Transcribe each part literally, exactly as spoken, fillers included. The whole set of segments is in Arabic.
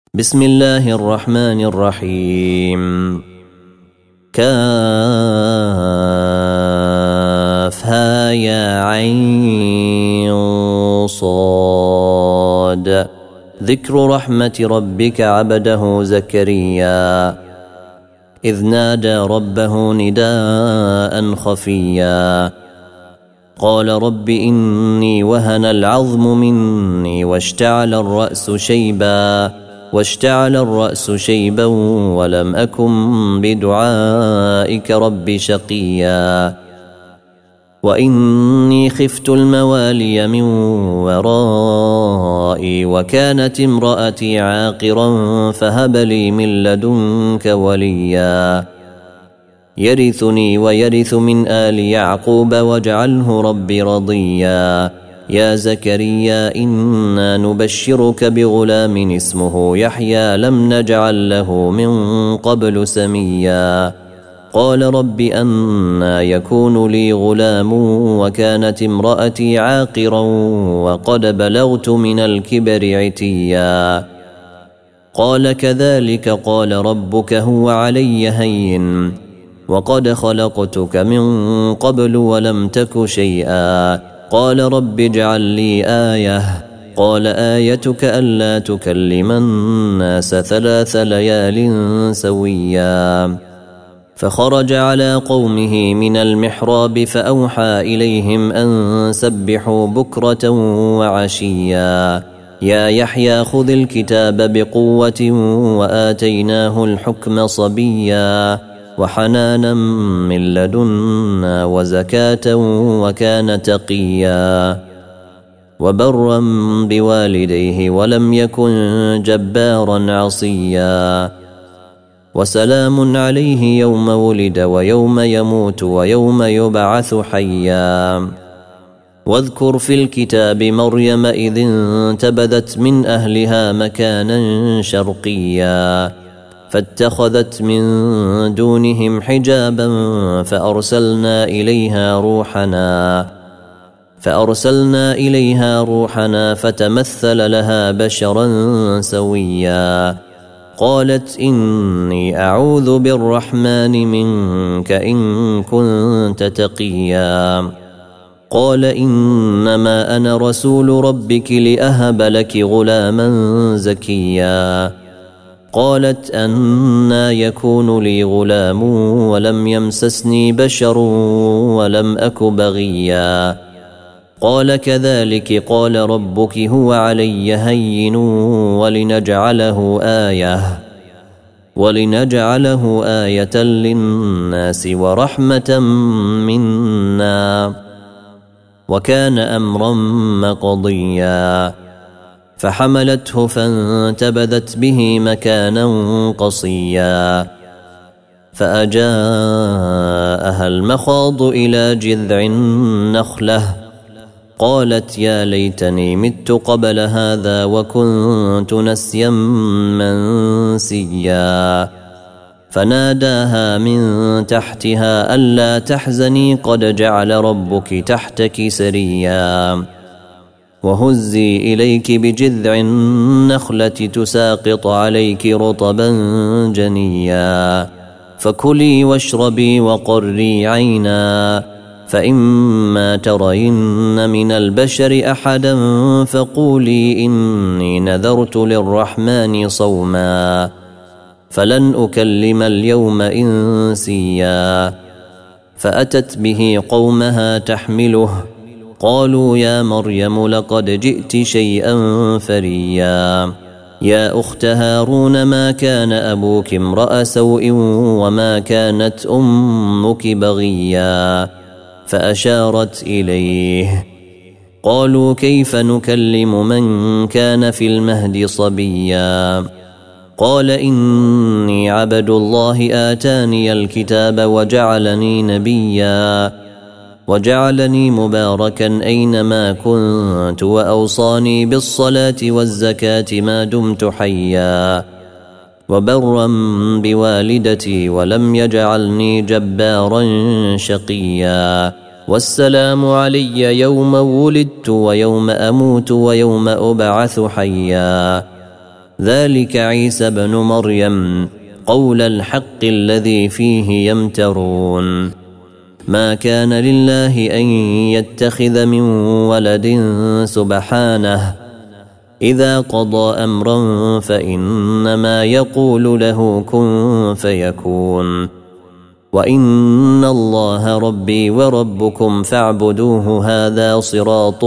بسم الله الرحمن الرحيم. كافها يا عين صاد. ذكر رحمة ربك عبده زكريا إذ نادى ربه نداء خفيا قال رب إني وهن العظم مني واشتعل الرأس شيبا واشتعل الرأس شيبا ولم أكن بدعائك رب شقيا وإني خفت الموالي من ورائي وكانت امرأتي عاقرا فهب لي من لدنك وليا يرثني ويرث من آل يعقوب واجعله رب رضيا يا زكريا إنا نبشرك بغلام اسمه يحيى لم نجعل له من قبل سميا قال رب أنى يكون لي غلام وكانت امرأتي عاقرا وقد بلغت من الكبر عتيا قال كذلك قال ربك هو علي هين وقد خلقتك من قبل ولم تك شيئا قال رب اجعل لي آية قال آيتك ألا تكلم الناس ثلاث ليال سويا فخرج على قومه من المحراب فأوحى إليهم أن سبحوا بكرة وعشيا يا يحيى خذ الكتاب بقوة وآتيناه الحكم صبيا وحنانا من لدنا وزكاة وكان تقيا وبرا بوالديه ولم يكن جبارا عصيا وسلام عليه يوم ولد ويوم يموت ويوم يبعث حيا واذكر في الكتاب مريم إذ انتبذت من أهلها مكانا شرقيا فاتخذت من دونهم حجابا فأرسلنا إليها روحنا فأرسلنا إليها روحنا فتمثل لها بشرا سويا قالت إني أعوذ بالرحمن منك إن كنت تقيا قال إنما أنا رسول ربك لأهب لك غلاما زكيا قالت أنى يكون لي غلام ولم يمسسني بشر ولم أك بغيا قال كذلك قال ربك هو علي هين ولنجعله آية ولنجعله آية للناس ورحمة منا وكان أمرا مقضيا فحملته فانتبذت به مكانا قصيا فأجاءها المخاض إلى جذع النخلة قالت يا ليتني مت قبل هذا وكنت نسيا منسيا فناداها من تحتها ألا تحزني قد جعل ربك تحتك سريا وهزي إليك بجذع النخلة تساقط عليك رطبا جنيا فكلي واشربي وقري عينا فإما ترين من البشر أحدا فقولي إني نذرت للرحمن صوما فلن أكلم اليوم إنسيا فأتت به قومها تحمله قالوا يا مريم لقد جئت شيئا فريا يا أخت هارون ما كان أبوك امرأ سوء وما كانت أمك بغيا فأشارت إليه قالوا كيف نكلم من كان في المهد صبيا قال إني عبد الله آتاني الكتاب وجعلني نبيا وجعلني مباركا أينما كنت وأوصاني بالصلاة والزكاة ما دمت حيا وبرا بوالدتي ولم يجعلني جبارا شقيا والسلام علي يوم ولدت ويوم أموت ويوم أبعث حيا ذلك عيسى بن مريم قول الحق الذي فيه يمترون ما كان لله أن يتخذ من ولد سبحانه إذا قضى أمرا فإنما يقول له كن فيكون وإن الله ربي وربكم فاعبدوه هذا صراط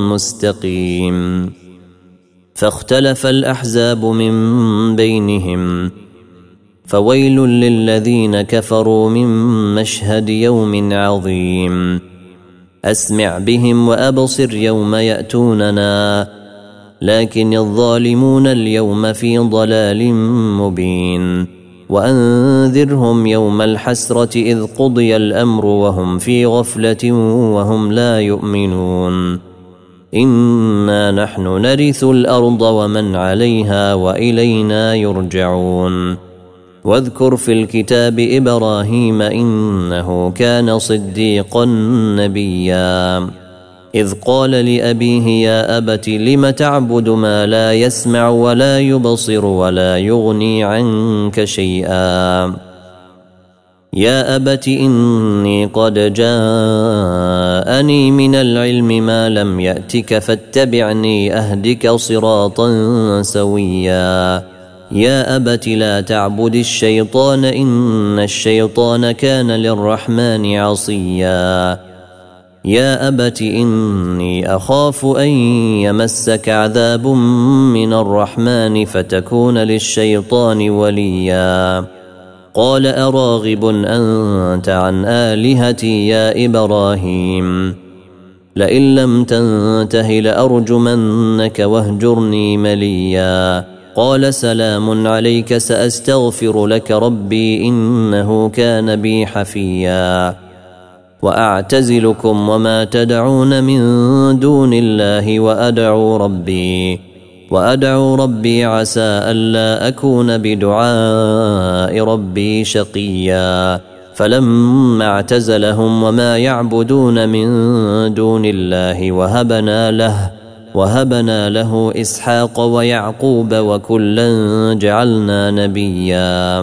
مستقيم. فاختلف الأحزاب من بينهم فويل للذين كفروا من مشهد يوم عظيم. أسمع بهم وأبصر يوم يأتوننا لكن الظالمون اليوم في ضلال مبين. وأنذرهم يوم الحسرة إذ قضي الأمر وهم في غفلة وهم لا يؤمنون. إنا نحن نرث الأرض ومن عليها وإلينا يرجعون. واذكر في الكتاب إبراهيم إنه كان صديقا نبيا إذ قال لأبيه يا أبت لم تعبد ما لا يسمع ولا يبصر ولا يغني عنك شيئا يا أبت إني قد جاءني من العلم ما لم يأتك فاتبعني أهدك صراطا سويا يا أبت لا تعبد الشيطان إن الشيطان كان للرحمن عصيا يا أبت إني أخاف أن يمسك عذاب من الرحمن فتكون للشيطان وليا قال أراغب أنت عن آلهتي يا إبراهيم لئن لم تنته لأرجمنك واهجرني مليا قال سلام عليك سأستغفر لك ربي إنه كان بي حفيا وأعتزلكم وما تدعون من دون الله وأدعو ربي وأدعو ربي عسى ألا أكون بدعاء ربي شقيا فلما اعتزلهم وما يعبدون من دون الله وهبنا له وهبنا له إسحاق ويعقوب وكلا جعلنا نبيا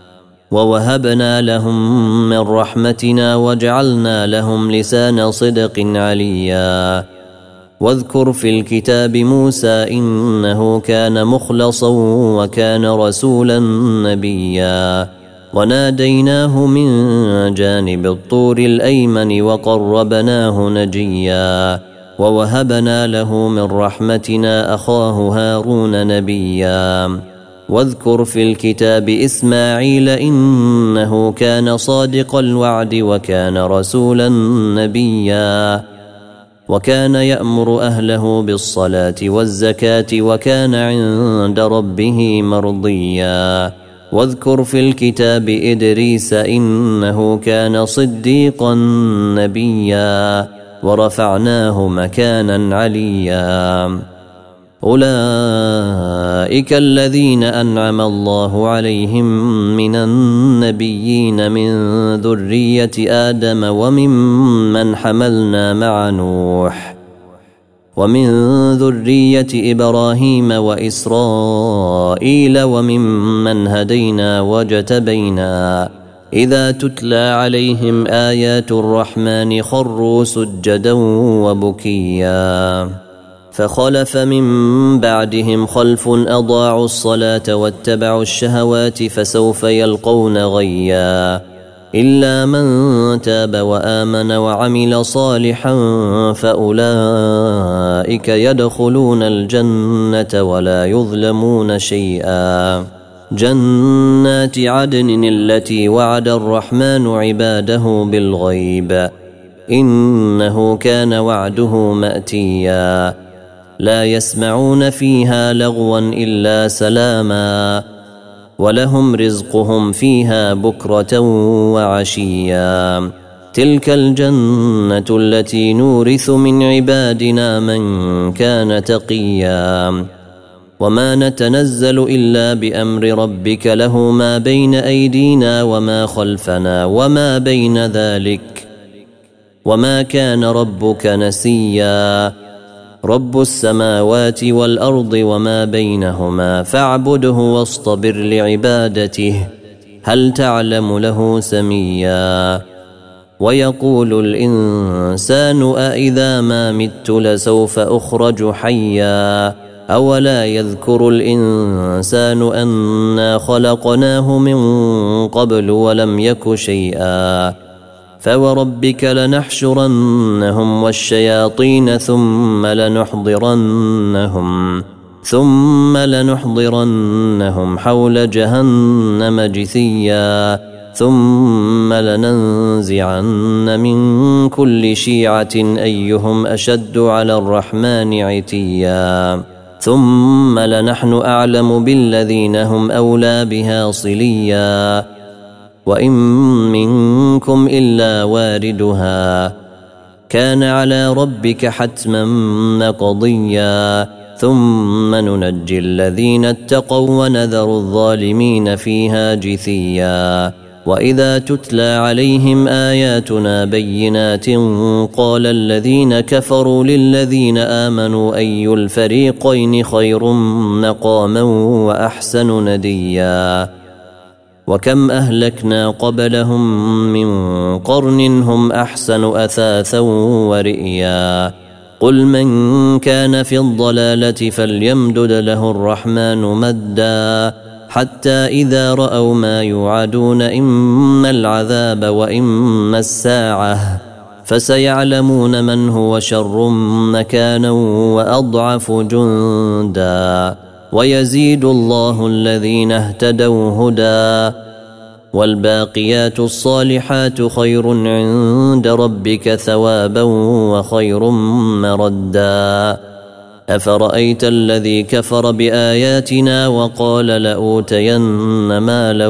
ووهبنا لهم من رحمتنا وجعلنا لهم لسان صدق عليا واذكر في الكتاب موسى إنه كان مخلصا وكان رسولا نبيا وناديناه من جانب الطور الأيمن وقربناه نجيا ووهبنا له من رحمتنا أخاه هارون نبيا واذكر في الكتاب إسماعيل إنه كان صادق الوعد وكان رسولا نبيا وكان يأمر أهله بالصلاة والزكاة وكان عند ربه مرضيا واذكر في الكتاب إدريس إنه كان صديقا نبيا ورفعناه مكانا عليا أولئك الذين أنعم الله عليهم من النبيين من ذرية آدم وممن حملنا مع نوح ومن ذرية إبراهيم وإسرائيل وممن هدينا وجتبينا إذا تتلى عليهم آيات الرحمن خروا سجدا وبكيا فخلف من بعدهم خلف أضاعوا الصلاة واتبعوا الشهوات فسوف يلقون غيا إلا من تاب وآمن وعمل صالحا فأولئك يدخلون الجنة ولا يظلمون شيئا جنات عدن التي وعد الرحمن عباده بالغيب إنه كان وعده مأتيا لا يسمعون فيها لغوا إلا سلاما ولهم رزقهم فيها بكرة وعشيا تلك الجنة التي نورث من عبادنا من كان تقيا وما نتنزل إلا بأمر ربك له ما بين أيدينا وما خلفنا وما بين ذلك وما كان ربك نسيا رب السماوات والأرض وما بينهما فاعبده واصطبر لعبادته هل تعلم له سميا ويقول الإنسان أإذا ما مت لسوف أخرج حيا أولا يذكر الإنسان أنا خلقناه من قبل ولم يك شيئا فوربك لنحشرنهم والشياطين ثم لنحضرنهم ثم لنحضرنهم حول جهنم جثيا ثم لننزعن من كل شيعة أيهم أشد على الرحمن عتيا ثم لنحن أعلم بالذين هم أولى بها صليا وإن منكم إلا واردها كان على ربك حتما مقضيا ثم ننجي الذين اتقوا ونذر الظالمين فيها جثيا وإذا تتلى عليهم آياتنا بينات قال الذين كفروا للذين آمنوا أي الفريقين خير مقاما وأحسن نديا وكم أهلكنا قبلهم من قرن هم أحسن أثاثا ورئيا قل من كان في الضلالة فليمدد له الرحمن مدا حتى إذا رأوا ما يوعدون إما العذاب وإما الساعة فسيعلمون من هو شر مكانا وأضعف جندا ويزيد الله الذين اهتدوا هدى والباقيات الصالحات خير عند ربك ثوابا وخير مردا أفرأيت الذي كفر بآياتنا وقال لأوتين مالا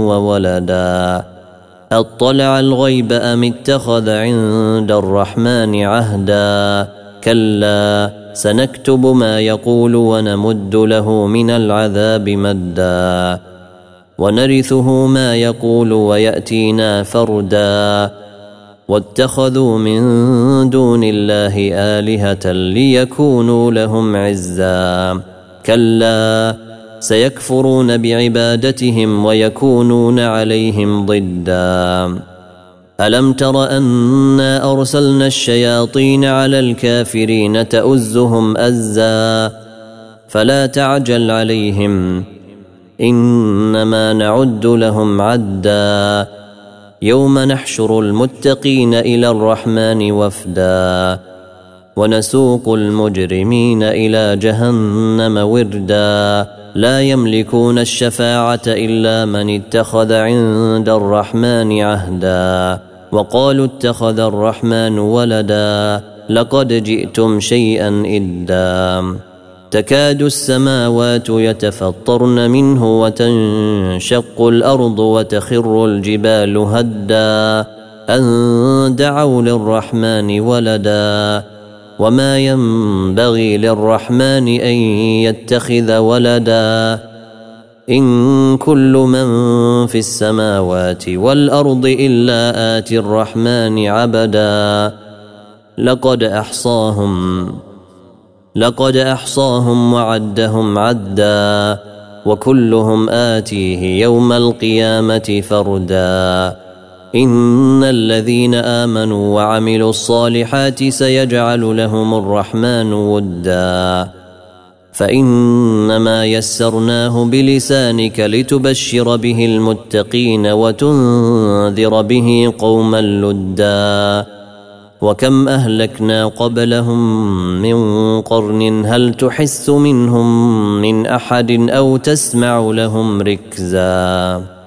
وولدا أطلع الغيب أم اتخذ عند الرحمن عهدا كلا سنكتب ما يقول ونمد له من العذاب مدا ونرثه ما يقول ويأتينا فردا واتخذوا من دون الله آلهة ليكونوا لهم عزا كلا سيكفرون بعبادتهم ويكونون عليهم ضدا ألم تر أنا أرسلنا الشياطين على الكافرين تؤزهم أزا فلا تعجل عليهم إنما نعد لهم عدا يوم نحشر المتقين إلى الرحمن وفدا ونسوق المجرمين إلى جهنم وردا لا يملكون الشفاعة إلا من اتخذ عند الرحمن عهدا وقالوا اتخذ الرحمن ولدا لقد جئتم شيئا إدا تكاد السماوات يتفطرن منه وتنشق الأرض وتخر الجبال هدا أن دعوا للرحمن ولدا وما ينبغي للرحمن أن يتخذ ولدا إن كل من في السماوات والأرض إلا آتي الرحمن عبدا لقد أحصاهم لقد أحصاهم وعدهم عدا وكلهم آتيه يوم القيامة فردا إن الذين آمنوا وعملوا الصالحات سيجعل لهم الرحمن ودا فإنما يسرناه بلسانك لتبشر به المتقين وتنذر به قوما لدا وكم أهلكنا قبلهم من قرن هل تحس منهم من أحد أو تسمع لهم ركزا